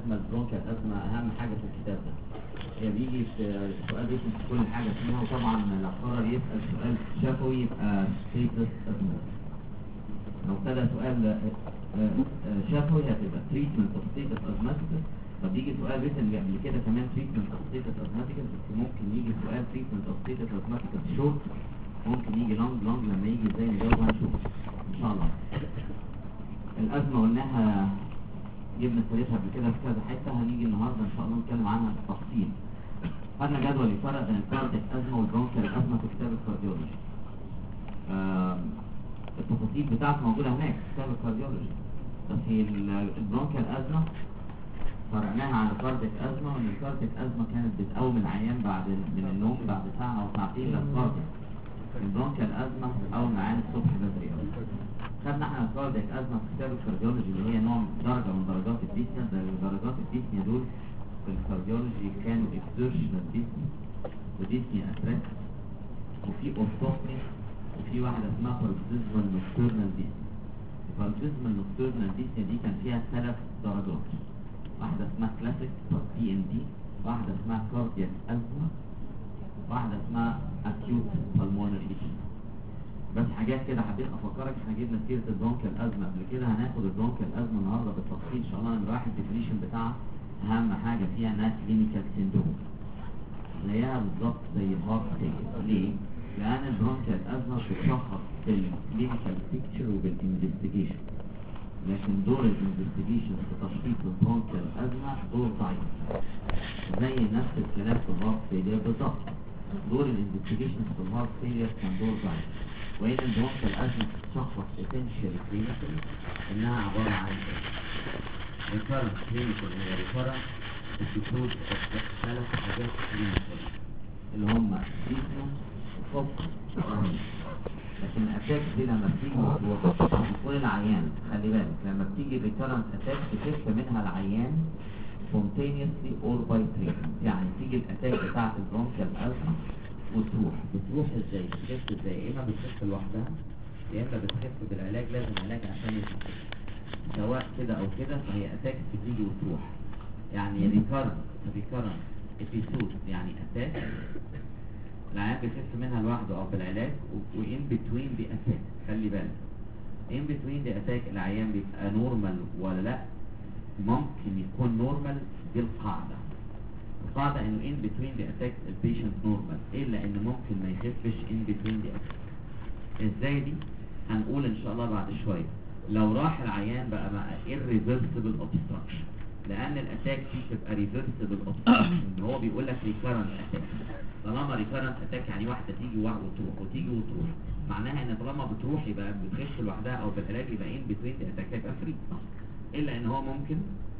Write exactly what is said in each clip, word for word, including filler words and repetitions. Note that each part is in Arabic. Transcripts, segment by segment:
تشمل برونكيال ازمه اهم حاجه في الكتاب ده. هي بيجي في سؤال بيسال في كل حاجه فيها، وطبعا لو قرر يسال سؤال شفوي يبقى ستيتس ازمه. لو ابتدى سؤال شفوي هتبقى تريتمنت اوف ستيتس ازماتيكس. طب يجي سؤال ريتن قبل كده كمان تريتمنت اوف ستيتس ازماتيكس، بس ممكن يجي سؤال تريتمنت اوف ستيتس ازماتيكس شورت، ممكن يجي لونج لونج. لما يجي ازاي نجاوب هنشوف ان شاء الله. الازمه قلناها جبنا سيرتها قبل كده في كذا حته، هنيجي النهارده ان شاء الله نتكلم عنها بالتفصيل. خدنا جدول يفرق بين الكارديك ازمه والبرونكيال ازمه في كتاب الكارديولوجي. التفاصيل بتاعته موجوده هناك في كتاب الكارديولوجي، بس هي البرونكيال ازمه فرقناها عن الكارديك ازمه، وان الكارديك ازمه كانت بتقوم العيان بعد من النوم بعد ساعه او ساعتين للكارديك. البرونكيال ازمه بتقوم العيان الصبح بدري قوي. خدنا احنا الكارديك ازمه في كتاب الكارديولوجي اللي هي نوع درجه من درجات الديسنيا. درجات الديسنيا دول في الكارديولوجي كانوا اكسيرشنال ديسنيا وديسنيا اتراك، وفي اورثوبني، وفي واحده اسمها باركسيزمال نوكتورنال ديسنيا. الباركسيزمال نوكتورنال ديسنيا دي كان فيها ثلاث درجات، واحده اسمها كلاسيك بي ان دي، واحده اسمها كاردياك ازمه، واحده اسمها اكيوت بالمونري. بس حاجات كده حبيت افكرك، احنا جبنا سيره البرونكيال ازمه قبل كده، هناخد البرونكيال ازمه النهارده بالتفصيل ان شاء الله. نمره واحد الديفينيشن بتاعها اهم حاجه فيها انها كلينيكال سيندروم، زيها بالظبط زي الهارت فيلير. ليه؟ لان البرونكيال ازمه بتشخص بالكلينيكال بيكتشر وبالانفستيجيشن، لكن دور الانفستيجيشن في تشخيص البرونكيال ازمه دور ضعيف، زي نفس الكلام في الهارت فيلير بالظبط. دور الانفستيجيشن في الهارت فيلير كان دور ضعيف، وإن البرونكيال ازمه بتشخص essentially clinical انها عباره عن recurrent clinical هي recurrent episode of ثلاث حاجات clinical اللي هم ديسنيا وفوق. لكن الاتاك دي لما بتيجي بتكون العيان، خلي بالك لما بتيجي ريكارنت اتاك بتخف منها العيان spontaneously or by treatment. يعني تيجي الاتاك بتاعت البرونكيال ازمه وتروح. بتروح ازاي؟ بتخف ازاي؟ يا اما بتخف لوحدها يا اما بتخف بالعلاج، لازم علاج عشان يخف. سواء كده او كده فهي اتاك بتيجي وتروح. يعني ريكارنت ريكارنت ابيسود يعني اتاك العيان بيخف منها لوحده او بالعلاج، وان بتوين دي اتاك. خلي بالك ان بتوين دي اتاك العيان بيبقى نورمال ولا لا؟ ممكن يكون نورمال. دي القاعده. القاعده انه ان بتوين دي اتاك البيشنت نورمال، الا ان ممكن ما يخفش ان بتوين دي اتاك. ازاي دي؟ هنقول ان شاء الله بعد شويه. لو راح العيان بقى مع irreversible obstruction، لان الاتاك دي بتبقى reversible obstruction. هو بيقول لك recurrent attack. طالما recurrent attack يعني واحده تيجي وتروح وتيجي وتروح، معناها ان طالما بتروح يبقى بتخف لوحدها او بالعلاج، يبقى in between the attack هيبقى فري. الا ان هو ممكن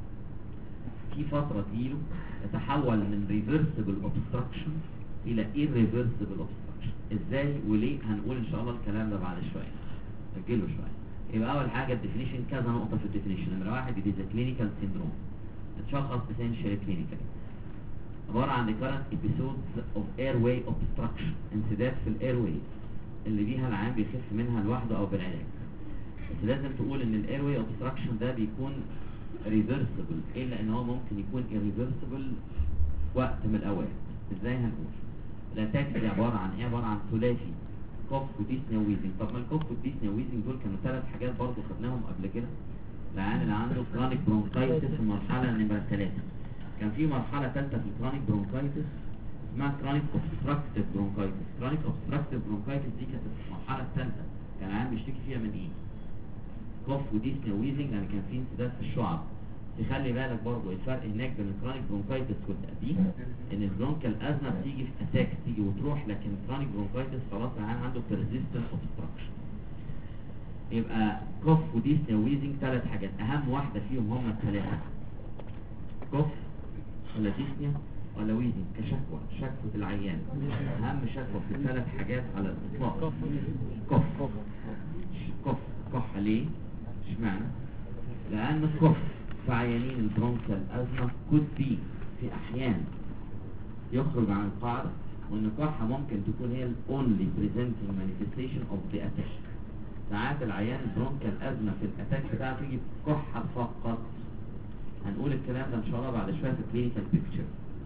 في فتره تجيله يتحول من reversible obstruction الى irreversible obstruction. ازاي وليه؟ هنقول ان شاء الله الكلام ده بعد شويه، نجله شويه. يبقى اول حاجه الديفينيشن، كذا نقطه في الديفينيشن. نمره واحد دي كلينيكال سيندروم، تشخص essentially clinical، عباره عن recurrent episodes of airway obstruction، انسداد في الايرواي اللي بيها العيان بيخف منها لوحده او بالعلاج. بس لازم تقول ان الايرواي obstruction ده بيكون reversible، الا ان هو ممكن يكون irreversible وقت من الاوقات. ازاي؟ هنقول الاتاك دي عباره عن ايه؟ عباره عن ثلاثي كوف وديسنيا ويزنج. طب ما الكوف والديسنيا ويزنج دول كانوا ثلاث حاجات برضه خدناهم قبل كده. العيان اللي عنده كرونيك برونكايتس في المرحله نمره ثلاثه، كان في مرحله ثالثه في الكرونيك برونكايتس اسمها كرونيك اوبستراكتيف برونكايتس. كرونيك اوبستراكتيف برونكايتس دي كانت المرحله الثالثه، كان العيان بيشتكي فيها من ايه؟ كوف وديسنيا ويزنج، يعني كان في انسداد في الشعب. تخلي بالك برضه الفرق هناك بين الكرونيك برونكايتس والتقديم، ان البرونكال ازمه بتيجي في اتاك تيجي وتروح، لكن الكرونيك برونكايتس خلاص العيان عنده persistent obstruction. يبقى كوف وديسنيا ويزنج ثلاث حاجات، اهم واحده فيهم هم الثلاثه، كوف ولا ديسنيا ولا ويزنج كشكوى، شكوى العيان. اهم شكوى في الثلاث حاجات على الاطلاق كوف. كوف كح ليه؟ اشمعنى؟ لان الكوف في عيانين البرونكال ازمه كود بي في احيان يخرج عن القاعده، وان الكحه ممكن تكون هي الاونلي بريزنتنج مانيفستيشن اوف ذا اتاك. ساعات العيان البرونكال ازمه في الاتاك بتاعه تيجي كحه فقط، هنقول الكلام ده ان شاء الله بعد شويه في كلينيكال بيكتشر.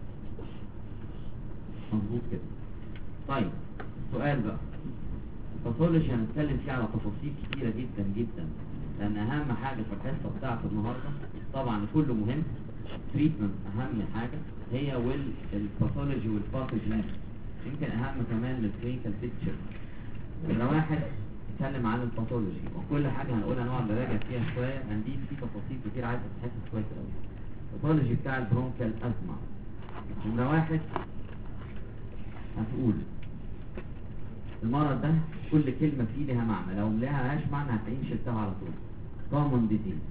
مظبوط كده. طيب السؤال بقى، الباثولوجي هنتكلم فيه على تفاصيل كتيره جدا جدا، لان اهم حاجه في الحصه بتاعت النهارده طبعا كله مهم، تريتمنت اهم حاجه هي والباثولوجي والباثوجينيز، يمكن اهم كمان من الكلينيكال بيكتشر. نمرة واحد نتكلم عن الباثولوجي، وكل حاجه هنقولها نقعد نراجع فيها شويه، هنضيف فيه تفاصيل كتير عايزه تتحسب كويس قوي. الباثولوجي بتاع البرونكال ازمه. نمرة واحد هتقول المرض ده كل كلمة فيه لها معنى، لو لها هاش معنى هتلاقيه شلتها على طول. common disease.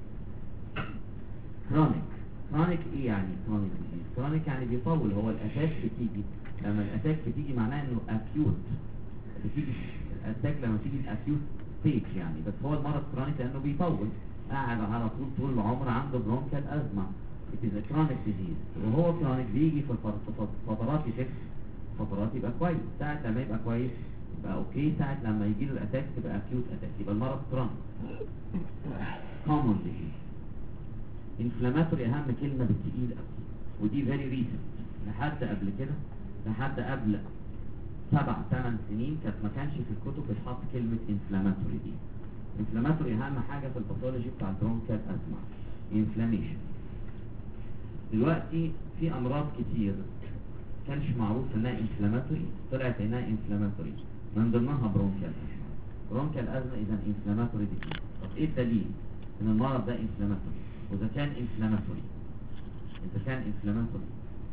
chronic. chronic ايه يعني chronic disease؟ chronic يعني بيطول، هو الاتاك بتيجي، لما الاتاك بتيجي معناه انه acute، بتيجي الاتاك لما تيجي acute stage يعني، بس هو المرض chronic لانه بيطول، قاعد على طول طول العمر عنده برونكال ازمة. it is a chronic disease. وهو chronic بيجي في فترات يخف، فترات يبقى كويس، ساعة لما يبقى كويس يبقى اوكي، ساعة لما يجي له الاتاك تبقى acute attack، يبقى المرض كرونيك. common disease. inflammatory اهم كلمة بالتقيل قوي، ودي very recent، لحد قبل كده، لحد قبل سبع ثمان سنين كانت ما كانش في الكتب بتحط كلمة inflammatory دي. inflammatory اهم حاجة في الباثولوجي بتاع البرونكال ازمة، inflammation. دلوقتي في امراض كتير كانش معروف انها انفلاماتوري، طلعت انها انفلاماتوري، من ضمنها برونكال ازمه. برونكال ازمه اذا انفلاماتوري دي. طب ايه الدليل ان المرض ده انفلاماتوري؟ واذا كان انفلاماتوري اذا كان انفلاماتوري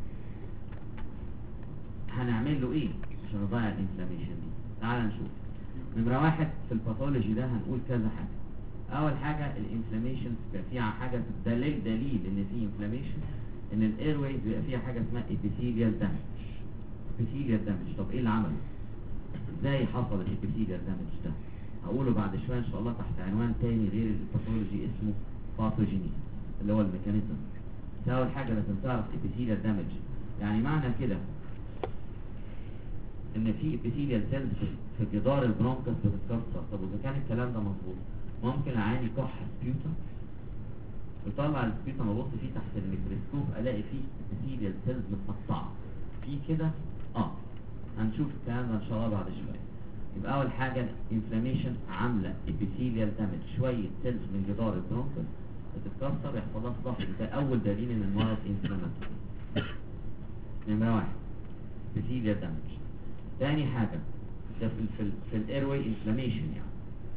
هنعمل له ايه عشان نضيع الانفلاميشن دي؟ تعال نشوف. نمره واحد في الباثولوجي ده هنقول كذا حاجه. اول حاجه الانفلاميشن بيبقى فيها حاجه دليل دليل ان في انفلاميشن، ان الاير ويز بيبقى فيها حاجه اسمها ابيثيليال دامج. ابيثيليال دامج، طب ايه اللي عمله؟ ازاي حصل الابيثيليال دامج ده؟ هقوله بعد شويه ان شاء الله تحت عنوان تاني غير الباثولوجي اسمه باثوجينيز، اللي هو الميكانيزم. اول حاجه لازم تعرف ابيثيليال دامج، يعني معنى كده ان في ابيثيليال سيلز في جدار البرونكس بتتكسر. طب واذا كان الكلام ده مظبوط، ممكن اعاني كح سبيوتم، بطلع السبيوتم ابص فيه تحت الميكروسكوب الاقي فيه ابيثيليال سيلز متقطعه في كده. اه هنشوف الكلام ده ان شاء الله بعد شويه. يبقى اول حاجه الانفلاميشن عامله ابيثيليال دامج، شويه سيلز من جدار البرونكس بتتكسر يحصل لها صداع، ده اول دليل ان المرض انفلاماتوري. نمره واحد ابيثيليال دامج. تاني حاجه ده في في, في الايروي انفلاميشن، يعني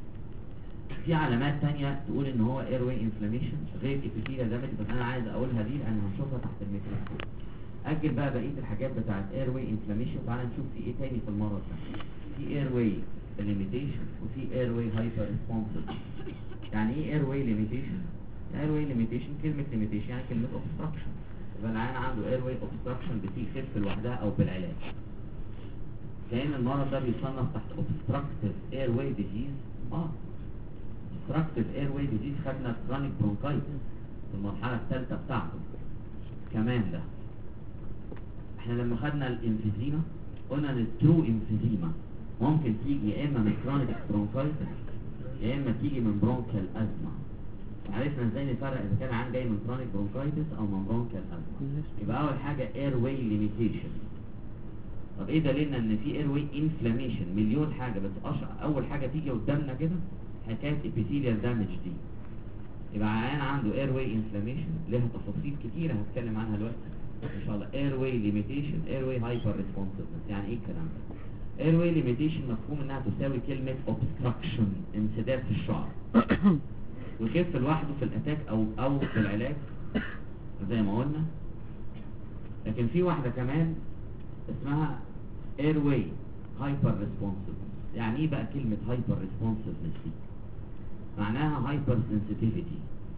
في علامات تانية تقول ان هو ايروي انفلاميشن غير ابيثيليال دامج، بس انا عايز اقولها دي لان هنشوفها تحت الميكروسكوب. اجل بقى بقيه الحاجات بتاعت ايروي انفلاميشن، وتعالى نشوف في ايه تاني في المرض ده. في ايروي ليميتيشن وفي ايروي هايبر ريسبونسيف. يعني ايه ايروي ليميتيشن؟ ايروي ليميتيشن كلمه ليميتيشن يعني كلمه اوبستراكشن، يبقى العيان عنده ايروي اوبستراكشن بتخف لوحدها او بالعلاج. كأن المرض ده بيصنف تحت obstructive airway disease. اه obstructive airway disease خدنا chronic bronchitis في المرحلة الثالثة بتاعته. كمان ده احنا لما خدنا الانفيزيما قلنا ان الترو انفيزيما ممكن تيجي يا اما من chronic bronchitis يا اما تيجي من bronchial asthma. عرفنا ازاي نفرق اذا كان عن جاي من chronic bronchitis او من bronchial asthma. يبقى اول حاجة airway limitation. طب ايه دليلنا ان في ايروي انفلاميشن؟ مليون حاجه، بس أشع... اول حاجه تيجي قدامنا كده حكايه ابيثيليال دامج دي. يبقى عيان عنده ايروي انفلاميشن لها تفاصيل كتيره هتكلم عنها دلوقتي ان شاء الله. ايروي ليميتيشن، ايروي هايبر ريسبونسيفنس. يعني ايه الكلام ده؟ ايروي ليميتيشن مفهوم انها تساوي كلمه اوبستراكشن، انسداد في الشعر، ويخف لوحده في الاتاك او او في العلاج زي ما قلنا. لكن في واحده كمان اسمها airway hyper responsiveness. يعني ايه بقى كلمة hyper responsiveness دي؟ معناها hyper sensitivity،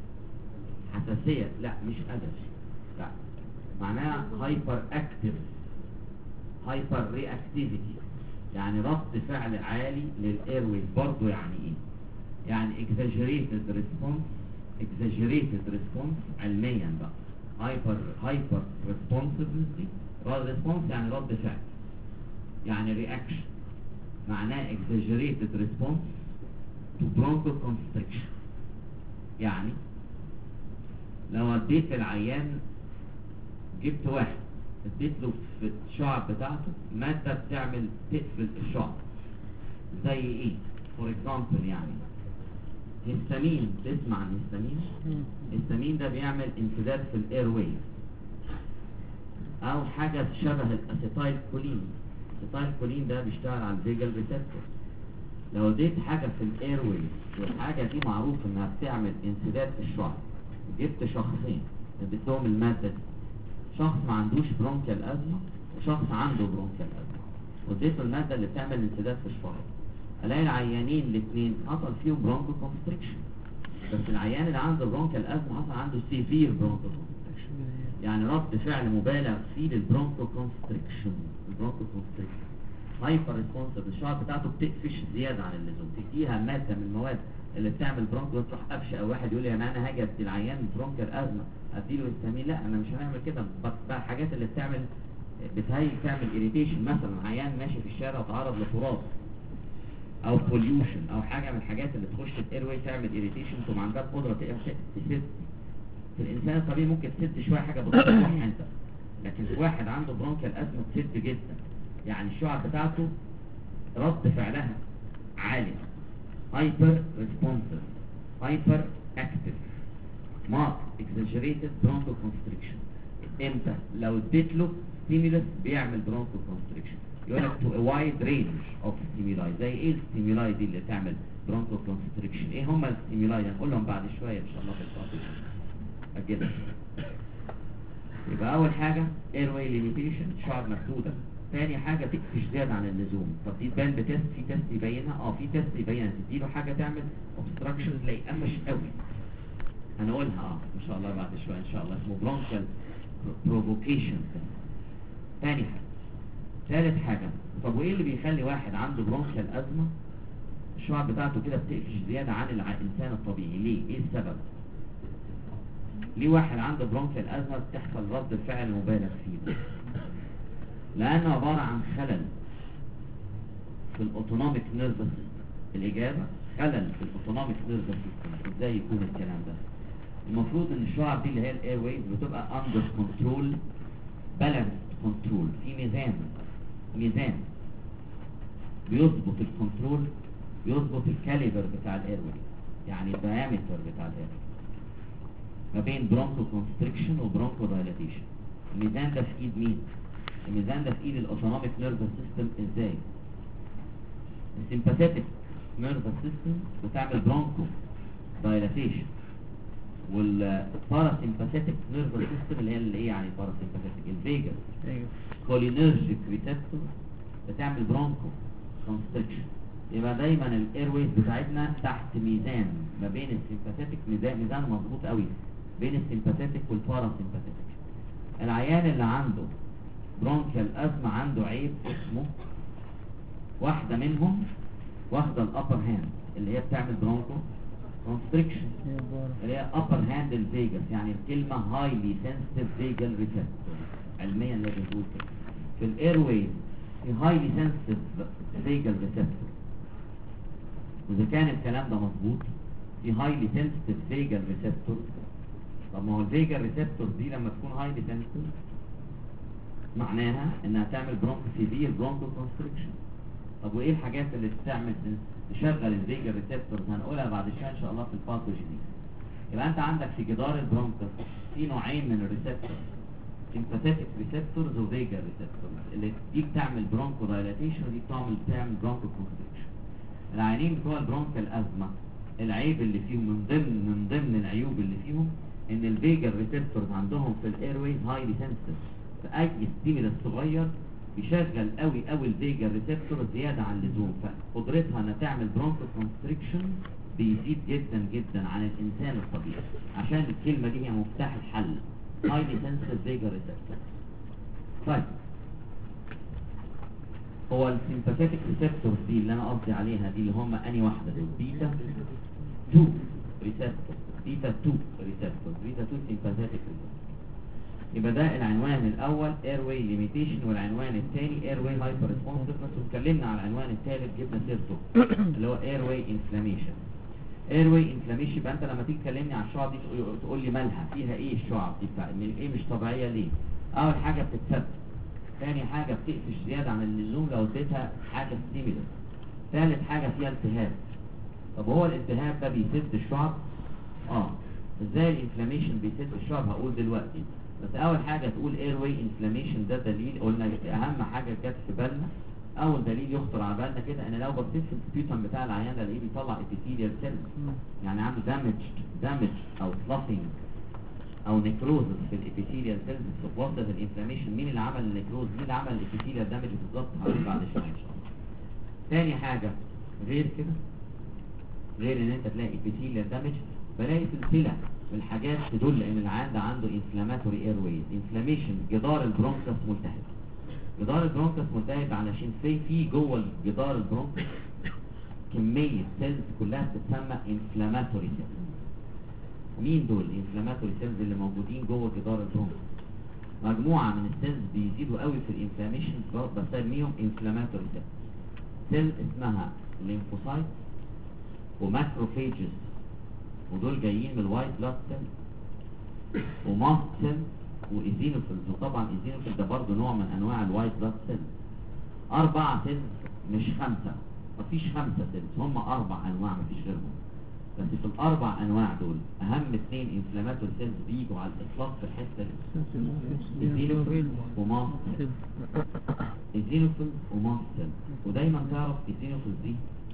حساسية، لا مش أدب، لا معناها hyper active، hyper reactivity، يعني رد فعل عالي للايروي. برضو يعني ايه؟ يعني exaggerated response، exaggerated response علميا بقى hyper hyper responsiveness دي رد ريسبونس يعني رد فعل، يعني رياكشن، معناه exaggerated response to bronchoconstriction. يعني لو اديت العيان، جبت واحد اديت له في الشعب بتاعته مادة بتعمل تقفل الشعب، زي ايه؟ فور اكزامبل يعني هيستامين. تسمع عن هيستامين؟ الهيستامين ده بيعمل انسداد في الاير ويز، او حاجة شبه الاسيتايل كولين. الاسيتايل كولين ده بيشتغل على الفيجال ريسبتور. لو اديت حاجة في الاير ويز والحاجة دي معروف انها بتعمل انسداد في الشعب، جبت شخصين اديتهم المادة دي، شخص ما عندوش برونكيال ازمة وشخص عنده برونكيال ازمة، واديته المادة اللي بتعمل انسداد في الشعب، الاقي العيانين الاثنين حصل فيهم برونكو كونستريكشن. بس العيان اللي عنده برونكيال ازمة حصل عنده سيفير برونكو كونستريكشن، يعني رد فعل مبالغ فيه للبرونكو كونستريكشن. البرونكو كونستريكشن هايبر ريسبونسيف، الشعب بتاعته بتقفش زيادة عن اللزوم، تديها مادة من المواد اللي بتعمل برونكو تروح قفشه. او واحد يقول لي انا انا هاجي ادي العيان برونكيال ازمة اديله هيستامين، لا انا مش هنعمل كده. بقى الحاجات اللي بتعمل بتهيئ تعمل اريتيشن، مثلا عيان ماشي في الشارع وتعرض لتراب او بوليوشن او حاجه من الحاجات اللي تخش الاير واي تعمل اريتيشن، ثم عندها قدره تسد. في الانسان الطبيعي ممكن تسد شويه حاجه بسيطه انت، لكن في واحد عنده برونكيال ازمه تسد جدا، يعني الشعب بتاعته رد فعلها عالي، هايبر ريسبونسيف، هايبر اكتف، مارك اكزاجريتد برونكو كونستريكشن. امتى؟ لو اديت له ستيمولس بيعمل برونكو كونستريكشن. يقول لك تو وايد رينج اوف ستيمولاي. زي ايه الستيمولاي دي اللي تعمل برونكو كونستريكشن؟ ايه هم الستيمولاي؟ هنقولهم بعد شويه ان شاء الله في الفاضل اجل. يبقى اول حاجه اير واي ليميتيشن، شعب مسدوده. ثاني حاجه تقفش زياده عن اللزوم. طب دي تبان بتست، في تست يبينها؟ اه في تست يبينها. تديله حاجه تعمل اوبستراكشن تلاقي قفش قوي، هنقولها اه ان شاء الله بعد شويه ان شاء الله، اسمه برونكال بروفوكيشن. ثاني حاجه. ثالث حاجه، طب وايه اللي بيخلي واحد عنده برونكال ازمه الشعب بتاعته كده بتقفش زياده عن الانسان الطبيعي؟ ليه؟ ايه السبب؟ ليه واحد عنده برونكال ازمه بتحصل رد فعل مبالغ فيه؟ لانه عباره عن خلل في الاوتونوميك نيرفس سيستم. الاجابه خلل في الاوتونوميك نيرفس سيستم. ازاي يكون الكلام ده؟ المفروض ان الشعب دي اللي هي الاير ويز بتبقى اندر كنترول، بالانس كنترول، في ميزان ميزان بيظبط الكنترول، بيظبط الكاليبر بتاع الاير ويز، يعني الدايمتر بتاع الاير ما بين برونكو كونستريكشن وبرونكو دايلاتيشن. الميزان ده في ايد مين؟ الميزان ده في ايد الاوتونوميك نيرفس سيستم. ازاي؟ السيمباثيتك نيرفس سيستم بتعمل برونكو دايلاتيشن، والباراسيمباثيتك نيرفس سيستم اللي هي اللي ايه يعني الباراسيمباثيتك الفيجاس كولينرجيك ريسبتور بتعمل برونكو كونستريكشن. يبقى دايما الاير ويز بتاعتنا تحت ميزان ما بين السيمباثيتك، ميزان ميزان مظبوط قوي بين السيمباثيتك والباراسيمباثيتك. العيان اللي عنده برونكيال ازمه عنده عيب اسمه واحده منهم واخده الابر هاند اللي هي بتعمل برونكو كونستريكشن، اللي هي upper hand الفيجاس، يعني الكلمة highly sensitive vagal receptor علميا لازم تقول كده. في الاير ويز في highly sensitive vagal receptor، وإذا كان الكلام ده مظبوط في highly sensitive vagal receptor. طب ما هو الفيجال ريسبتور دي لما تكون highly sensitive معناها انها تعمل برونكو سيفير برونكو كونستريكشن. طب وايه الحاجات اللي بتعمل تشغل الفيجال ريسبتورز؟ هنقولها بعد شويه ان شاء الله في الباثوجينيز. يبقى انت عندك في جدار البرونكس في نوعين من الريسبتورز، سيمباثيتك ريسبتورز وفيجال ريسبتورز، اللي دي بتعمل برونكو دايلاتيشن ودي بتعمل بتعمل برونكو كونستريكشن. العيانين بتوع البرونكال ازمه العيب اللي فيهم من ضمن من ضمن العيوب اللي فيهم ان الفيجال ريسبتورز عندهم في الاير ويز هايلي سنسيتيف، فاي ستيمولس صغير بيشغل قوي قوي الفيجال ريسبتور زياده عن اللزوم، فقدرتها انها تعمل برونكو كونستريكشن بيزيد جدا جدا عن الانسان الطبيعي. عشان الكلمه دي هي مفتاح الحل، هايلي سنسيتيف فيجال ريسبتور. طيب هو السيمباثيتك ريسبتورز دي اللي انا قصدي عليها دي اللي هم انهي واحده دول؟ بيتا اتنين ريسبتور، بيتا اتنين ريسبتور، بيتا اتنين سيمباثيتك ريسبتور. يبقى ده العنوان الاول airway limitation، والعنوان الثاني airway hyperresponsiveness، واتكلمنا على العنوان الثالث جبنا سيرته اللي هو airway inflammation. ايروي انفلاميشن. يبقى انت لما تيجي تكلمني على الشعب دي تقول, تقول لي مالها، فيها ايه الشعب دي، بتاع ايه مش طبيعيه ليه؟ اول حاجه بتتسد، ثاني حاجه بتقفش زياده عن اللزوم لو اديتها حاجه ستيمولس، ثالث حاجه فيها التهاب. طب هو الالتهاب ده بيسد الشعب؟ اه. ازاي الانفلاميشن بيسد الشعب؟ هقول دلوقتي، بس اول حاجه تقول ايروي انفلاميشن ده دليل. قلنا اهم حاجه جت في بالنا، اول دليل يخطر على بالنا كده، ان لو بصيت في السبيوتم بتاع العيان ده الاقيه بيطلع ابيثيليال سيلز، يعني عنده دامج دامج او سلافينج او نيكروزس في الابيثيليال سيلز في وسط الانفلاميشن. مين اللي عمل النيكروز؟ مين اللي عمل الابيثيليال دامج بالظبط؟ هقول بعد شويه ان شاء الله. تاني حاجه غير كده، غير ان انت تلاقي ابيثيليال دامج، بلاقي سلسله من الحاجات تدل ان العيان ده عنده انفلاماتوري اير ويز انفلاميشن. جدار البرونكس ملتهب، جدار البرونكس ملتهب علشان في في جوه جدار البرونكس كميه سيلز كلها بتتسمى انفلاماتوري سيلز. مين دول الانفلاماتوري سيلز اللي موجودين جوه جدار البرونكس؟ مجموعه من السيلز بيزيدوا قوي في الانفلاميشن بسميهم انفلاماتوري سيلز. سيل اسمها ليمفوسايت وماكروفيجز، ودول جايين من الوايت بلاد سيل وماست سيل وايزينوفيلز، وطبعا ايزينوفيل ده برضه نوع من انواع الوايت بلاد سيل. اربع سيلز مش خمسه، مفيش خمسه سيلز، هم اربع انواع مفيش غيرهم. بس في الاربع انواع دول اهم اثنين انفلاماتوري سيلز بيجوا على الاطلاق في الحته دي، ايزينوفيل وماست سيل. ايزينوفيل وماست سيل، ودايما تعرف ايزينوفيل دي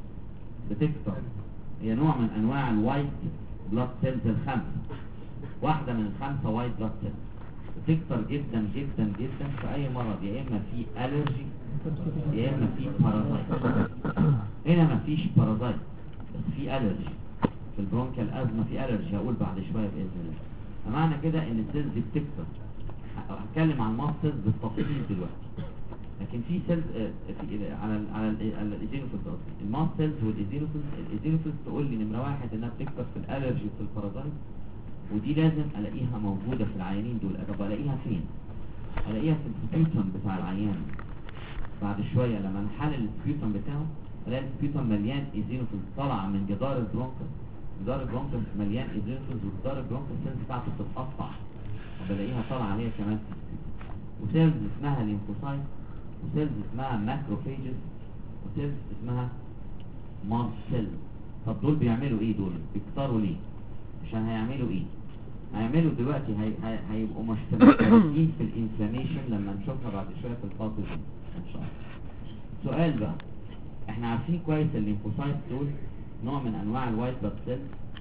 بتكتر، هي نوع من انواع الوايت بلاد سيلز الخمسه، واحده من الخمسه وايت بلاد سيلز بتكتر جدا جدا جدا في اي مرض، يا اما في الرجي يا اما في بارازايت. هنا مفيش بارازايت بس في الرجي، في البرونكيال ازمه في الرجي، هقول بعد شويه باذن الله. فمعنى كده ان السيلز دي بتكتر. هتكلم عن الماست سيلز بالتفصيل دلوقتي، لكن في سيلز في على ال على ال على الايزينوفيلز قصدي، الماست سيلز والايزينوفيلز. الايزينوفيلز تقول لي نمره واحد انها بتكتر في الالرجي وفي البارازايت، ودي لازم الاقيها موجوده في العيانين دول. طب الاقيها فين؟ الاقيها في السبيوتم بتاع العيان. بعد شويه لما نحلل السبيوتم بتاعه الاقي السبيوتم مليان ايزينوفيلز طالعه من جدار البرونكس. جدار البرونكس مليان ايزينوفيلز، وجدار البرونكس السيلز بتاعته بتتقطع وبلاقيها طالعه هي كمان في السبيوتم. وسيلز اسمها ليمفوسايت، وسيلز اسمها ماكروفيجز، وسيلز اسمها ماست سيل. طب دول بيعملوا ايه؟ دول بيكتروا ليه؟ عشان هيعملوا ايه؟ هيعملوا دلوقتي هي... هي... هيبقوا مشتركين في الانفلاميشن لما نشوفها بعد شويه في الباثوجين ان شاء الله. سؤال بقى، احنا عارفين كويس الليمفوسايت دول نوع من انواع الوايت بلاد سيل،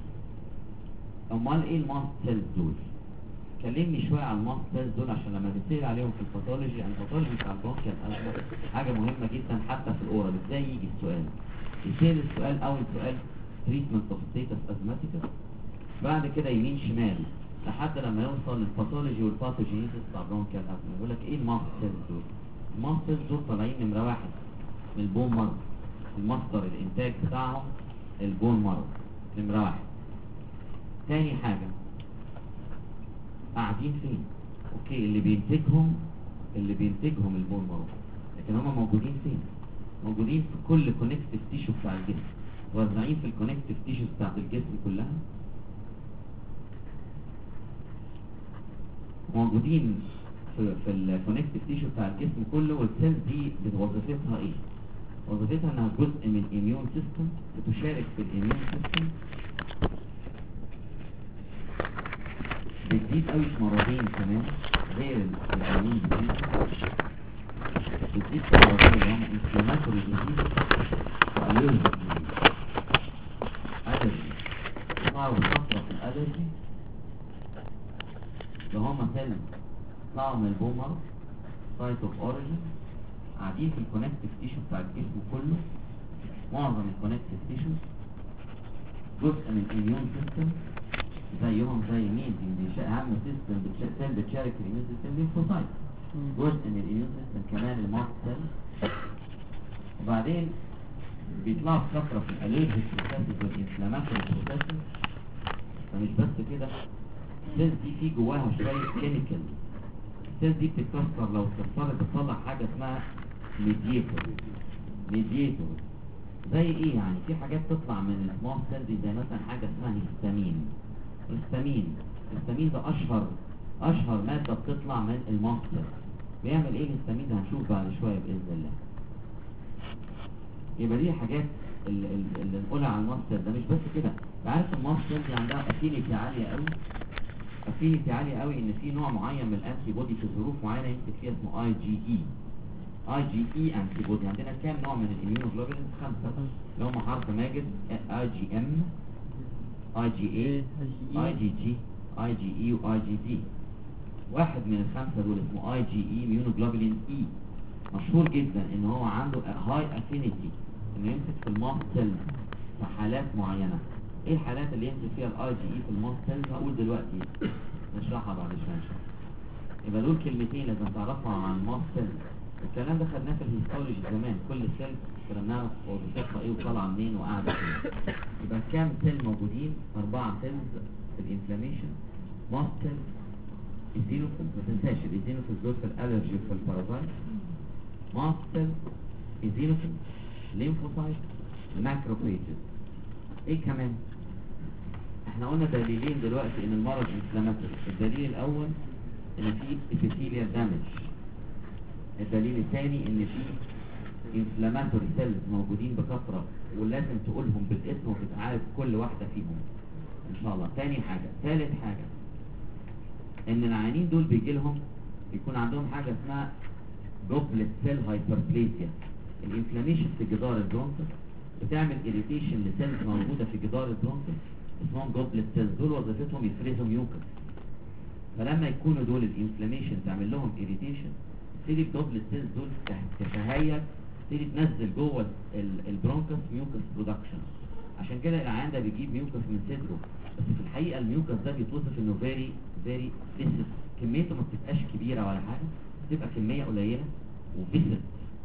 امال ايه الماست سيلز دول؟ كلمني شويه عن الماست سيلز دول عشان لما تسال عليهم في الباثولوجي. الباثولوجي بتاع البرونكيال ازمه حاجه مهمه جدا حتى في الاورال. ازاي يجي السؤال؟ يصير السؤال اول سؤال تريتمنت اوف ستيتس ازماتيكا، بعد كده يمين شمال لحد لما يوصل للباثولوجي والباثوجينيسيس بتاع البرونكيال ازمه. يقول لك ايه الماست سيلز دول؟ الماست سيلز دول طالعين نمره واحد من البون مارو، المصدر الانتاج بتاعهم البون مارو نمره واحد. تاني حاجه قاعدين فين؟ اوكي، اللي بينتجهم اللي بينتجهم البون مارو، لكن هم موجودين فين؟ موجودين في كل كونكتيف تيشو بتاع الجسم، موزعين في الكونكتيف تيشو بتاعت الجسم كلها، موجودين في في الكونكتيف تيشو بتاع الجسم كله. والسيلز دي وظيفتها ايه؟ وظيفتها انها جزء من الاميون سيستم، بتشارك في الاميون سيستم، بتزيد قوي في مرضين كمان غير الاميون ديزيز، بتزيد في مرضين اللي هم انفلاماتوري ديزيز والرجي ديزيز. الرجي طلعوا فترة في الالرجي اللي هم سيلز طلعوا من البومر سايت اوف اوريجين، قاعدين في الكونكتيف تيشو بتاع الجسم كله. معظم الكونكتيف تيشو جزء من الاميون سيستم، زيهم زي مين؟ دي اهم سيستم سيل بتشارك في الاميون سيستم الليمفوسايت، جزء من الاميون سيستم كمان الماست سيل. وبعدين بيطلعوا في فتره في الالرجيك بروسيس والانفلاماتوري بروسيس. فمش بس كده، السيلز دي في جواها شويه كيميكال. السيلز دي بتتكسر، لو اتكسرت بتطلع حاجه اسمها ميدياتور. ميدياتور زي ايه يعني؟ في حاجات تطلع من السمول سيل دي زي مثلا حاجه اسمها هيستامين. الهيستامين الهيستامين ده اشهر اشهر ماده بتطلع من الماستر. بيعمل ايه الهيستامين ده؟ هنشوف بعد شويه باذن الله. يبقى دي حاجات اللي, اللي نقولها على الماستر ده. مش بس كده، عارف الماستر دي عندها افينيتي عاليه قوي، افينيتي عاليه قوي ان في نوع معين من الانتي بودي في ظروف معينه يمسك فيها اسمه اي جي اي. اي جي اي انتي بودي. عندنا كام نوع من الاميونوجلوبولين؟ خمسه اللي هم حرف ماجد: اي جي ام، اي جي اي، اي جي جي، اي جي اي، واي جي دي. واحد من الخمسه دول اسمه اي جي اي اميونوجلوبولين اي، مشهور جدا ان هو عنده هاي افينيتي انه يمسك في الماست سيل في حالات معينه. ايه الحالات اللي يمسك فيها الاي جي اي في الماست سيل؟ هقول دلوقتي، نشرحها بعد شويه ان شاء الله. يبقى دول كلمتين لازم تعرفها عن الماست سيل. الكلام ده خدناه في الهيستولوجي زمان، كل سيل كنا بنعرف وظيفتها ايه وطالعه منين وقاعده فين. يبقى كام سيل موجودين؟ اربعه سيلز في الانفلاميشن: ماست سيل، ايزينوفيل، ما تنساش الايزينوفيل دول في الالرجي وفي البارازايت. ماست سيل، ايزينوفيل، ليمفوسايت، ماكروفيجز. ايه كمان؟ احنا قلنا دليلين دلوقتي ان المرض انفلاماتوري. الدليل الاول ان في epithelial damage. الدليل الثاني ان في انفلاماتوري سيلز موجودين بكثره، ولازم تقولهم بالاسم وتبقى عارف كل واحده فيهم ان شاء الله. ثاني حاجه، ثالث حاجه، ان العيانين دول بيجي لهم يكون عندهم حاجه اسمها جوبلت سيل هايبربليسيا. الانفلاميشن في جدار البرونكس بتعمل اريتيشن لسيلز موجوده في جدار البرونكس اسمهم جوبلت سيلز. دول وظيفتهم يفرزوا ميوكس. فلما يكونوا دول الانفلاميشن تعمل لهم اريتيشن، تبتدي الجوبلت سيلز دول تتهيأ، تبتدي تنزل جوه البرونكس ميوكس برودكشن. عشان كده العيان ده بيجيب ميوكس من صدره، بس في الحقيقه الميوكس ده بيتوصف انه فيري فيري فيسد. كميته ما بتبقاش كبيره ولا حاجه، بتبقى كميه قليله وفيسد.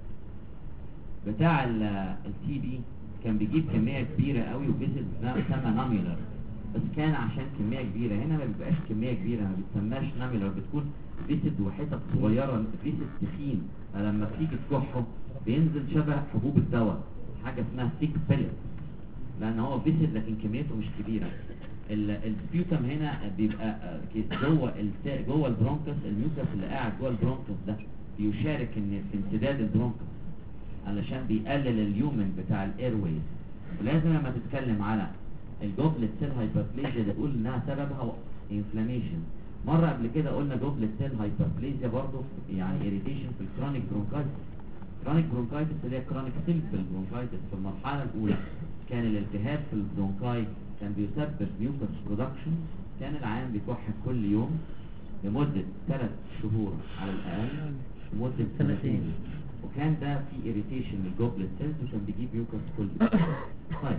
بتاع التي بي كان بيجيب كميه كبيره قوي وفيسد، بتسمى ناميولار، بس كان عشان كميه كبيره. هنا ما بيبقاش كميه كبيره، ما بتسماش ناميولار، بتكون فيسد وحتت صغيره، فيسد تخين. فلما تيجي تكحه بينزل شبه حبوب الدواء، حاجه اسمها ثيك بيلت، لان هو فيسد لكن كميته مش كبيره. السبيوتم هنا بيبقى جوه جوه البرونكس. الميوكس اللي قاعد جوه البرونكس ده بيشارك ان في امتداد البرونكس علشان بيقلل اليومن بتاع الايرويز. ولازم لما تتكلم على الجوبلت سيل هايبربليزيا تقول انها سببها انفلاميشن. مره قبل كده قلنا جوبلت سيل هايبربليزيا برضه يعني اريتيشن في الكرونيك برونكايتس. كرونيك برونكايتس اللي هي كرونيك سيمبل برونكايتس في المرحله الاولى كان الالتهاب في البرونكاي كان بيسبب ميوكس برودكشن. كان العيان بيكح كل يوم لمده ثلاث شهور على الاقل، لمده سنتين، وكان ده في اريتيشن للجوبلت سيلز وكان بيجيب ميوكس كل يوم. طيب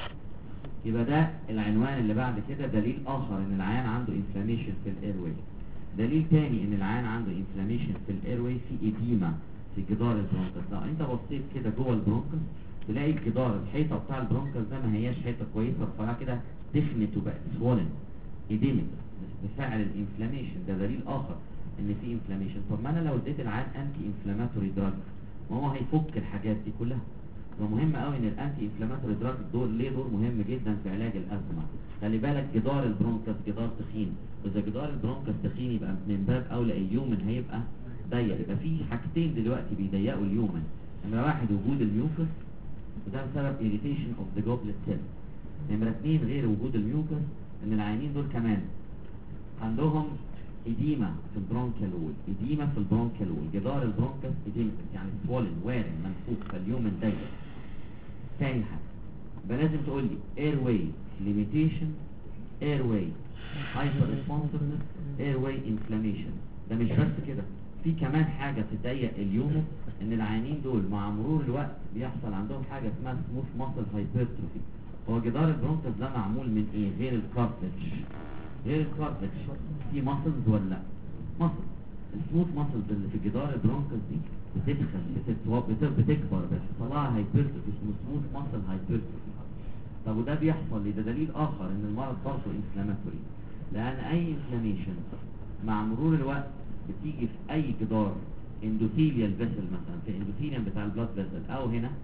يبقى ده العنوان اللي بعد كده. دليل اخر ان العيان عنده انفلاميشن في الايروي. دليل تاني ان العيان عنده انفلاميشن في الايروي في ايديما في جدار البرونكس. لو انت بصيت كده جوه البرونكس تلاقي الجدار الحيطه بتاع البرونكس ده ما هياش حيطه كويسه رفيعه كده، دخنت وبقت سوولن ايديميك بفعل الانفلاميشن. ده دليل اخر ان في انفلاميشن. طب ما انا لو اديت العيان انتي انفلاماتوري دراج ما هو هيفك الحاجات دي كلها. ومهم قوي ان الانتي انفلاماتوري دراج دول ليه دور مهم جدا في علاج الازمه. خلي بالك جدار البرونكس جدار تخين، واذا جدار البرونكس تخين يبقى من باب اولى اليومن هيبقى ضيق. يبقى في حاجتين دلوقتي بيضيقوا اليومن. نمره واحد وجود الميوكس وده بسبب irritation of the goblet cell. نمره اثنين غير وجود الميوكس ان العيانين دول كمان عندهم إديمة في البرونكال وول. إديمة في البرونكال وول، جدار البرونكس إديمة يعني سوولن وارم منفوخ، فاليومن ضيق. تاني حاجة يبقى لازم تقول لي airway limitation، airway hyper responsiveness، airway inflammation. ده مش بس كده، في كمان حاجة تضيق اليومن ان العيانين دول مع مرور الوقت بيحصل عندهم حاجة اسمها smooth muscle hypertrophy. هو جدار البرونكس ده معمول من ايه غير الكارتلج؟ غير الكارتلج في ماسلز ولا لا؟ ماسل. السموث ماسلز اللي في جدار البرونكس دي بتدخل بتتوب بتكبر بس طلعها هايبرتروفي اسمه سموث ماسل هايبرتروفي. طب وده بيحصل ليه؟ ده دليل اخر ان المرض برضه انفلاماتوري، لان اي انفلاميشن مع مرور الوقت بتيجي في اي جدار اندوثيليال فيسل مثلا في الاندوثيليوم بتاع البلاد فيسل او هنا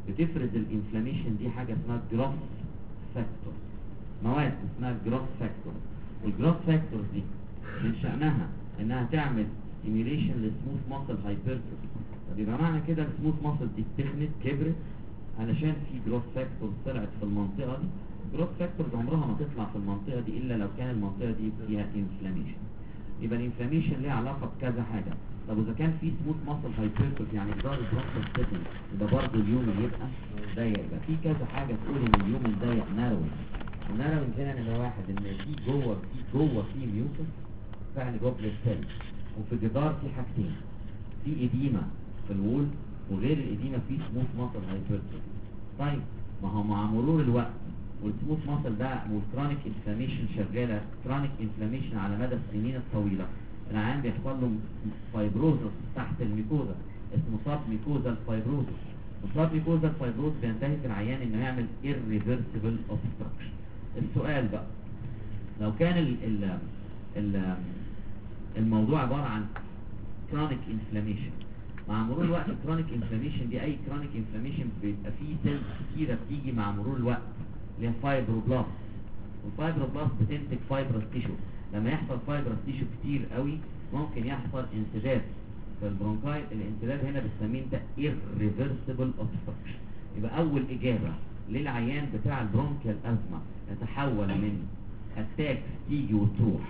بتفرز الانفلاميشن دي حاجه اسمها جروث فاكتور، مواد اسمها جروث فاكتور. والجروث فاكتور دي من شأنها انها تعمل ستيميوليشن للسموث ماسل هايبرتروفي. طب يبقى معنى كده السموث ماسل دي اتخنت كبرت علشان في جروث فاكتور طلعت في المنطقه دي. جروث فاكتور عمرها ما تطلع في المنطقه دي الا لو كان المنطقه دي فيها انفلاميشن. يبقى الانفلاميشن ليها علاقه بكذا حاجه. طب واذا كان في سموث ماسل هايبرتروفي يعني جدار البروكتور ستيفن، يبقى برضه اليومن يبقى ضيق. يبقى في كذا حاجه تقول ان اليومن ضيق ناروين. الناروين هنا نمره واحد ان في جوه في جوه في ميوكس فعل جوبلت سيل، وفي الجدار في حاجتين، في اديمه في الوول، وغير الاديمه في سموث ماسل هايبرتروفي. طيب ما هو مع مرور الوقت والسموث ماسل ده والكرونيك انفلاميشن شغاله، كرونيك انفلاميشن على مدى السنين الطويله، العيان بيحصل له فايبروزس تحت الميكوزا اسمه سب ميكوزال فايبروزس. والسب ميكوزال فايبروزس بينتهي في العيان انه يعمل irreversible obstruction. السؤال بقى لو كان ال ال ال الموضوع عباره عن كرونيك انفلاميشن، مع مرور الوقت الكرونيك انفلاميشن دي اي كرونيك انفلاميشن بيبقى فيه سيلز كتيره بتيجي مع مرور الوقت اللي هي فايبروبلاست، والفايبروبلاست بتنتج فايبرس تيشو. لما يحصل فايبرس تيشو كتير قوي ممكن يحصل انسداد في البرونكايت. الانسداد هنا بنسميه ده irreversible obstruction. يبقى اول اجابه للعيان بتاع البرونكيال ازمه يتحول من اتاك تيجي وتروح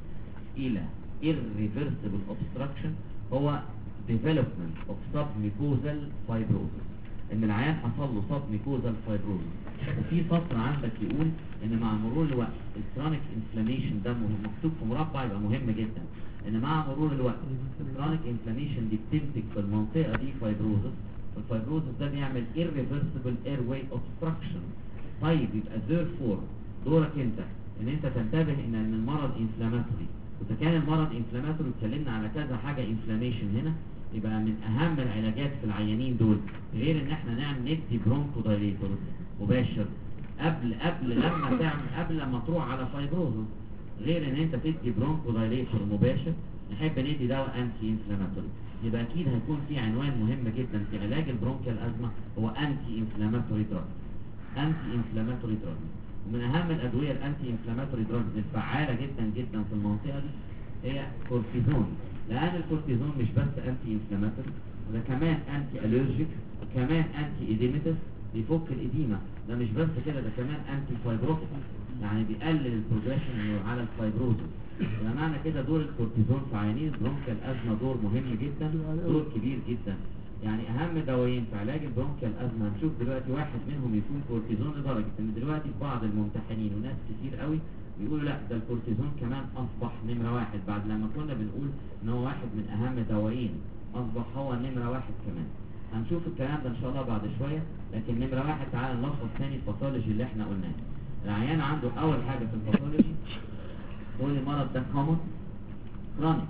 الى irreversible obstruction هو development of submucosal fibrosis، ان العيان حصل له submucosal fibrosis. وفي سطر عندك يقول ان مع مرور الوقت الكرونيك انفلاميشن ده مكتوب في مربع يبقى مهم جدا، ان مع مرور الوقت الكرونيك انفلاميشن دي بتنتج في المنطقه دي فايبروزس، والفايبروزس ده بيعمل irreversible airway obstruction. طيب يبقى therefore دورك انت ان انت تنتبه ان ان المرض انفلاماتوري، واذا كان المرض انفلاماتوري اتكلمنا على كذا حاجه انفلاميشن هنا، يبقى من اهم العلاجات في العيانين دول غير ان احنا نعمل ندي برونكو دايليتور مباشر قبل قبل لما تعمل قبل لما تروح على فايبروزس، غير ان انت تدي برونكو دايليتور مباشر نحب ندي دواء انتي انفلاماتوري. يبقى اكيد هيكون في عنوان مهم جدا في علاج البرونكيال ازمه هو انتي انفلاماتوري دراج. انتي انفلاماتوري دراج ومن اهم الادويه الانتي انفلاماتوري دراج الفعاله جدا جدا في المنطقه دي هي كورتيزون، لان الكورتيزون مش بس انتي انفلاماتوري، ده كمان انتي الرجيك وكمان انتي ايديميتس بيفك الاديمه. ده مش بس كده، ده كمان انتي فايبروتيك يعني بيقلل البروجريشن على الفايبروزس. يبقى معنى كده دور الكورتيزون في عيانين البرونكيال ازمه دور مهم جدا، دور كبير جدا. يعني اهم دوايين في علاج البرونكيال ازمه هنشوف دلوقتي واحد منهم يكون كورتيزون، لدرجه ان دلوقتي في بعض الممتحنين وناس كتير قوي بيقولوا لا ده الكورتيزون كمان اصبح نمره واحد، بعد لما كنا بنقول ان هو واحد من اهم دوايين اصبح هو نمره واحد كمان. هنشوف الكلام ده ان شاء الله بعد شويه، لكن نمره واحد تعالى نلخص ثاني الباثولوجي اللي احنا قلناه. العيان عنده اول حاجه في الباثولوجي تقول المرض ده كومن كرونيك،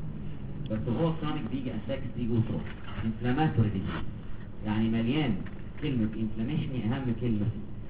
بس هو كرونيك بيجي اتاكس تيجي وتروح، انفلاماتوري ديزيز يعني مليان كلمه انفلاميشن اهم كلمه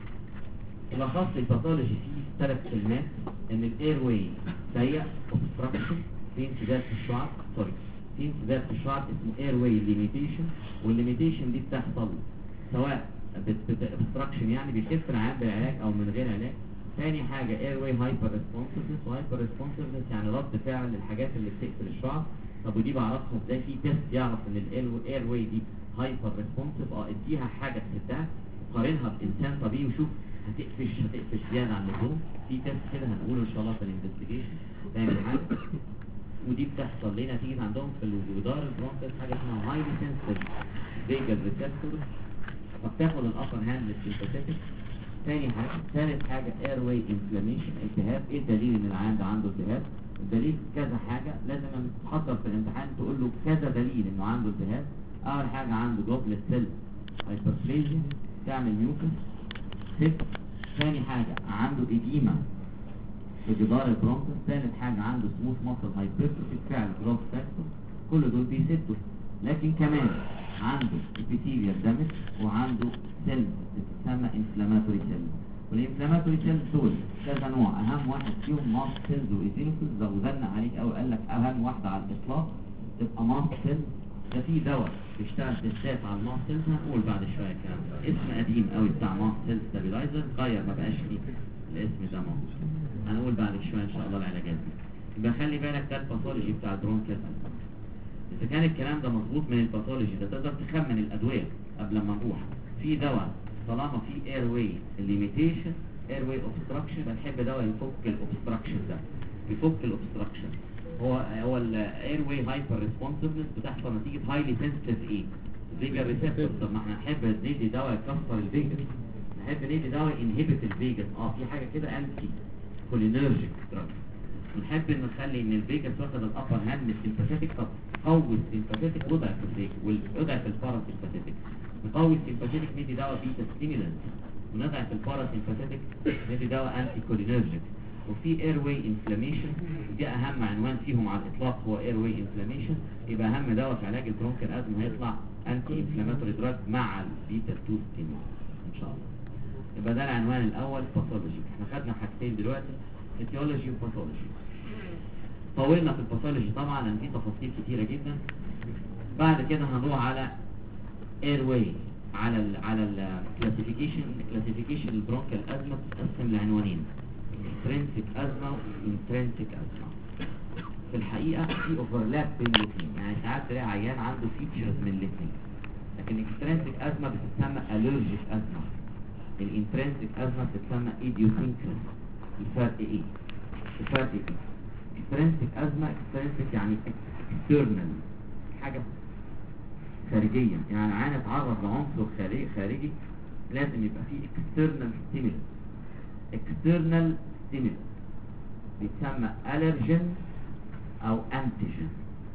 فيه. لخصت الباثولوجي فيه ثلاث كلمات، ان الاير واي ضيق اوبستراكشن، في انسداد في الشعب سوري في انسداد في الشعب اسمه اير واي ليميتيشن، والليميتيشن دي بتحصل سواء اوبستراكشن يعني بيخف العيان بالعلاج او من غير علاج. ثاني حاجه اير واي هايبر ريسبونسفنس، وهايبر ريسبونسفنس يعني رد فعل للحاجات اللي بتقتل الشعب. طب ودي بعرفها ازاي؟ في تيست يعرف ان الاير واي دي هايبر ريسبونسف، اه اديها حاجه تسدها وقارنها بانسان طبيعي وشوف هتقفش هتقفش زياده عن اللزوم. في تيست كده هنقوله ان شاء الله في الانفستيجيشن. ثاني حاجه ودي بتحصل ليه نتيجه عندهم في الجدار البرونكس حاجه اسمها هايلي سنسيتيف فيجل ريسبتور، فبتاخد الابر هاند للسيمباثيك. ثاني حاجه ثالث حاجه اير واي انفلاميشن التهاب. ايه الدليل ان العيان ده عنده التهاب؟ الدليل كذا حاجه، لازم لما تحضر في الامتحان تقول له كذا دليل انه عنده التهاب. اول حاجه عنده جوبلت سيل هايبربليزيا تعمل ميوكس ست. ثاني حاجه عنده اديمه في جدار البرونكس. ثالث حاجه عنده سموث ماسل هايبرتروفي فعل جروث فاكتور، كل دول بيسدوا. لكن كمان عنده ابيثيليال دامج وعنده سيلز بتسمى انفلاماتوري سيلز، والانفلاماتوري سيلز دول كذا نوع، اهم واحد فيهم ماست سيلز وايزينوفيلز. لو زلنا عليك قوي قال لك اهم واحده على الاطلاق تبقى ماست سيلز ده في دواء بيشتغل بالذات على الماست سيلز، هنقول بعد شويه الكلام ده. اسم قديم قوي بتاع ماست سيلز ستابيلايزر، غير ما بقاش فيه الاسم ده موجود. هنقول بعد شويه ان شاء الله العلاجات دي. يبقى خلي بالك ده الباثولوجي بتاع البرونكيال ازمه. اذا كان الكلام ده مظبوط من الباثولوجي ده تقدر تخمن الادويه قبل ما نروح. في دواء طالما في اير واي ليميتيشن، اير واي اوبستراكشن، بنحب دواء يفك الاوبستراكشن ده، يفك الاوبستراكشن. هو هو الاير واي هايبر ريسبونسفنس بتحصل نتيجه هايلي سنسيتيف ايه؟ فيجا ريسبتور. طب ما احنا نحب ندي دواء يكسر الفيجا، نحب ندي دواء انهبت الفيجا. اه في حاجه كده انتي كولينرجيك دراج. نحب ان نخلي ان الفيجاس واخد الابر هاند من السيمباثيك. طب قوي السيمباثيك وضعف الفيجا وضعف الباراسيمباثيك. نقوي السيمباثيك ندي دواء بيتا ستيمولانت، ونضعف الباراسيمباثيك ندي دواء انتي كولينرجيك. وفي اير واي انفلاميشن، دي اهم عنوان فيهم على الاطلاق هو اير واي انفلاميشن. يبقى اهم دواء في علاج البرونكيال ازمه هيطلع انتي انفلاماتوري دراج مع البيتا اتنين ستيمولانت ان شاء الله. يبقى ده العنوان الاول باثولوجي. احنا خدنا حاجتين دلوقتي، اتيولوجي وباثولوجي. طولنا في الباثولوجي طبعا لان في تفاصيل كتيره جدا. بعد كده هنروح على اير واي، على ال على الكلاسيفيكيشن. كلاسيفيكيشن البرونكيال ازمه بتتقسم لعنوانين، انترنسيك ازمه وانترنسيك ازمه. في الحقيقه في اوفرلاب بين الاثنين، يعني ساعات تلاقي عيان عنده فيتشرز من الاثنين. لكن الانترنسيك ازمه بتتسمى الرجيك ازمه، الانترنسيك ازمه بتتسمى ايديوسينكراسي. الفرق ايه؟ الفرق ايه؟ اكسترنسيك ازمه، اكسترنسيك يعني اكسترنال، حاجه خارجيه، يعني عين اتعرض لعنصر خارجي خارجي لازم يبقى فيه اكسترنال ستيمولس. اكسترنال ستيمولس بيتسمى الرجين او انتيجين.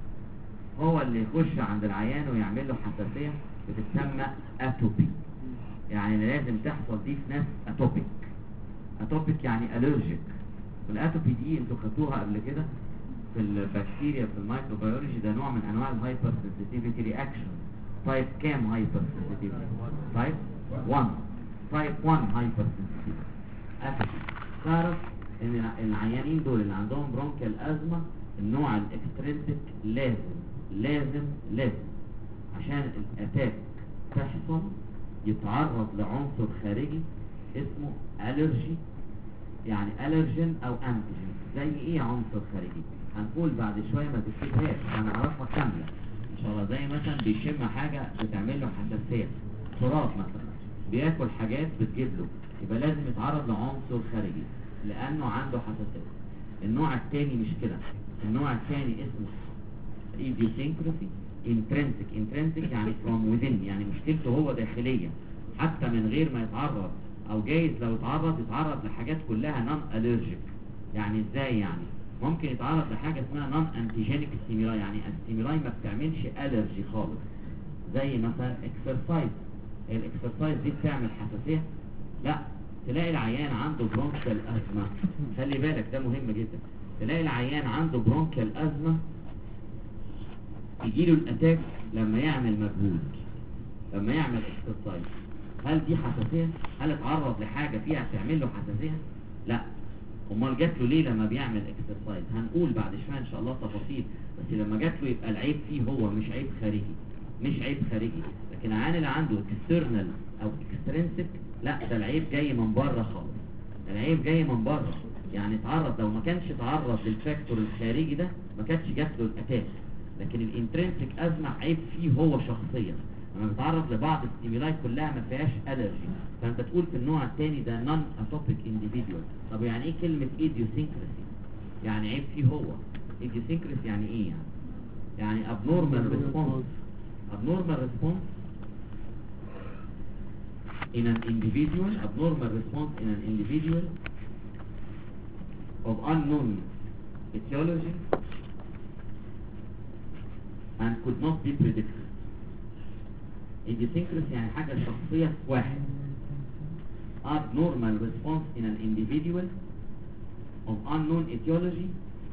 هو اللي يخش عند العيان ويعمل له حساسيه بتتسمى اتوبي. يعني لازم تحصل دي في ناس اتوبيك. اتوبيك يعني الرجيك. والاتوبي دي انتوا خدتوها قبل كده في البكتيريا في الميكروبيولوجي، ده نوع من انواع الهايبر سنسيتيفيتي رياكشن. تايب كام هايبر سنسيتيفيتي؟ تايب واحد. تايب واحد هايبر سنسيتيفيتي. اتوبي. تعرف ان العيانين دول اللي عندهم برونكيال ازمه النوع الاكسترنسيك لازم لازم لازم عشان الاتاك تحصل يتعرض لعنصر خارجي اسمه الرجي، يعني الرجين او انتيجين. زي ايه عنصر خارجي؟ هنقول بعد شويه، ما تكتبهاش هنعرفها كامله ان شاء الله. زي مثلا بيشم حاجه بتعمل له حساسيه، تراب مثلا، بياكل حاجات بتجيب له، يبقى لازم يتعرض لعنصر خارجي لانه عنده حساسيه. النوع الثاني مش كده، النوع الثاني اسمه ايديوسينكراسي انترنسيك. انترنسيك يعني from within، يعني مشكلته هو داخليه حتى من غير ما يتعرض، او جايز لو اتعرض يتعرض لحاجات كلها نون الرجيك. يعني ازاي؟ يعني ممكن يتعرض لحاجه اسمها نون انتيجينيك ستيمولاي، يعني الستيمولاي ما بتعملش الرجي خالص، زي مثلا اكسرسايز. الاكسرسايز دي بتعمل حساسيه؟ لا. تلاقي العيان عنده برونكيال ازمه، خلي بالك ده مهم جدا. تلاقي العيان عنده برونكيال ازمه يجيله الاتاك لما يعمل مجهود، لما يعمل اكسرسايز. هل دي حساسيه؟ هل اتعرض لحاجه فيها تعمل له حساسيه؟ لا. امال جات له ليه لما بيعمل اكسرسايز؟ هنقول بعد شويه ان شاء الله تفاصيل، بس لما جات له يبقى العيب فيه هو، مش عيب خارجي، مش عيب خارجي. لكن العيان اللي عنده اكسترنال او اكسترنسيك، لا، ده العيب جاي من بره خالص، العيب جاي من بره. يعني اتعرض، لو ما كانش اتعرض للفاكتور الخارجي ده ما كانش جات له الاتاك. لكن الانترنسيك ازمه عيب فيه هو شخصيا، لما بيتعرض لبعض الستيمولاي كلها ما فيهاش الرجي، فانت تقول في النوع الثاني ده نون اتوبيك انديفيدوال. طب يعني ايه كلمه ايديوسينكراسي؟ يعني عيب فيه هو. ايديوسينكراسي يعني ايه؟ يعني يعني abnormal response abnormal response in an individual abnormal response in an individual of unknown etiology and could not be predicted. idiosyncrasy يعني حاجة شخصية في واحد. abnormal response in an individual of unknown etiology،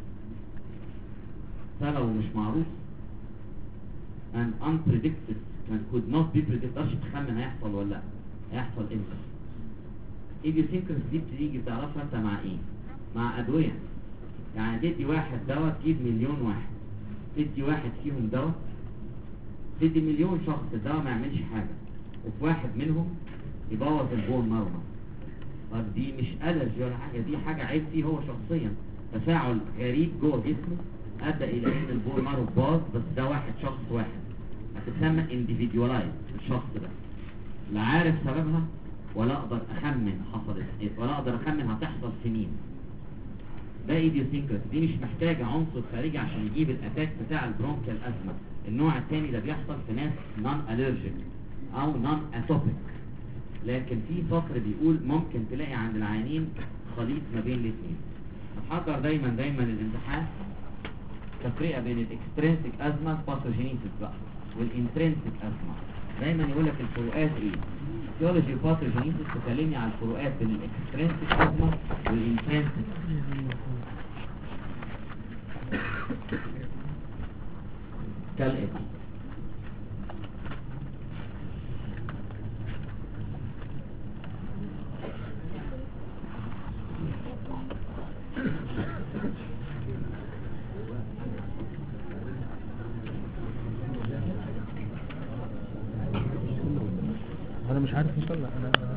سببه مش معروف، and unpredicted and could not be predicted. مش تخمن هيحصل ولا لا، هيحصل امتى. idiosyncrasy دي بتيجي بتعرفها انت مع ايه؟ مع ادوية. يعني تدي واحد دواء تجيب مليون واحد، تدي واحد فيهم دواء تدي مليون شخص الدواء ما يعملش حاجة، وفي واحد منهم يبوظ البون مارو. طب دي مش ألرجي ولا حاجة، دي حاجة عيب فيه هو شخصيا، تفاعل غريب جوه جسمه أدى إلى إن البون مارو باظ، بس ده واحد شخص واحد، هتتسمى individualized الشخص ده، لا عارف سببها ولا أقدر أخمن حصلت إيه، ولا أقدر أخمن هتحصل في مين. ده ايديوسينكراسي، دي مش محتاجة عنصر خارجي عشان يجيب الاتاك بتاع البرونكيال ازمة. النوع الثاني ده بيحصل في ناس نون الرجيك او نون اتوبيك، لكن في فقر بيقول ممكن تلاقي عند العيانين خليط ما بين الاثنين. نحضر دايما دايما الامتحان تفرقة بين الاكسترينسيك ازمة باثوجينيسيس بقى والانترينسيك ازمة. دايما يقول لك الفروقات ايه، فيولوجي باثوجينيسيس تكلمني على الفروقات بين الاكسترينسيك ازمة والانترينسيك كالاتي. انا مش عارف ان شاء الله انا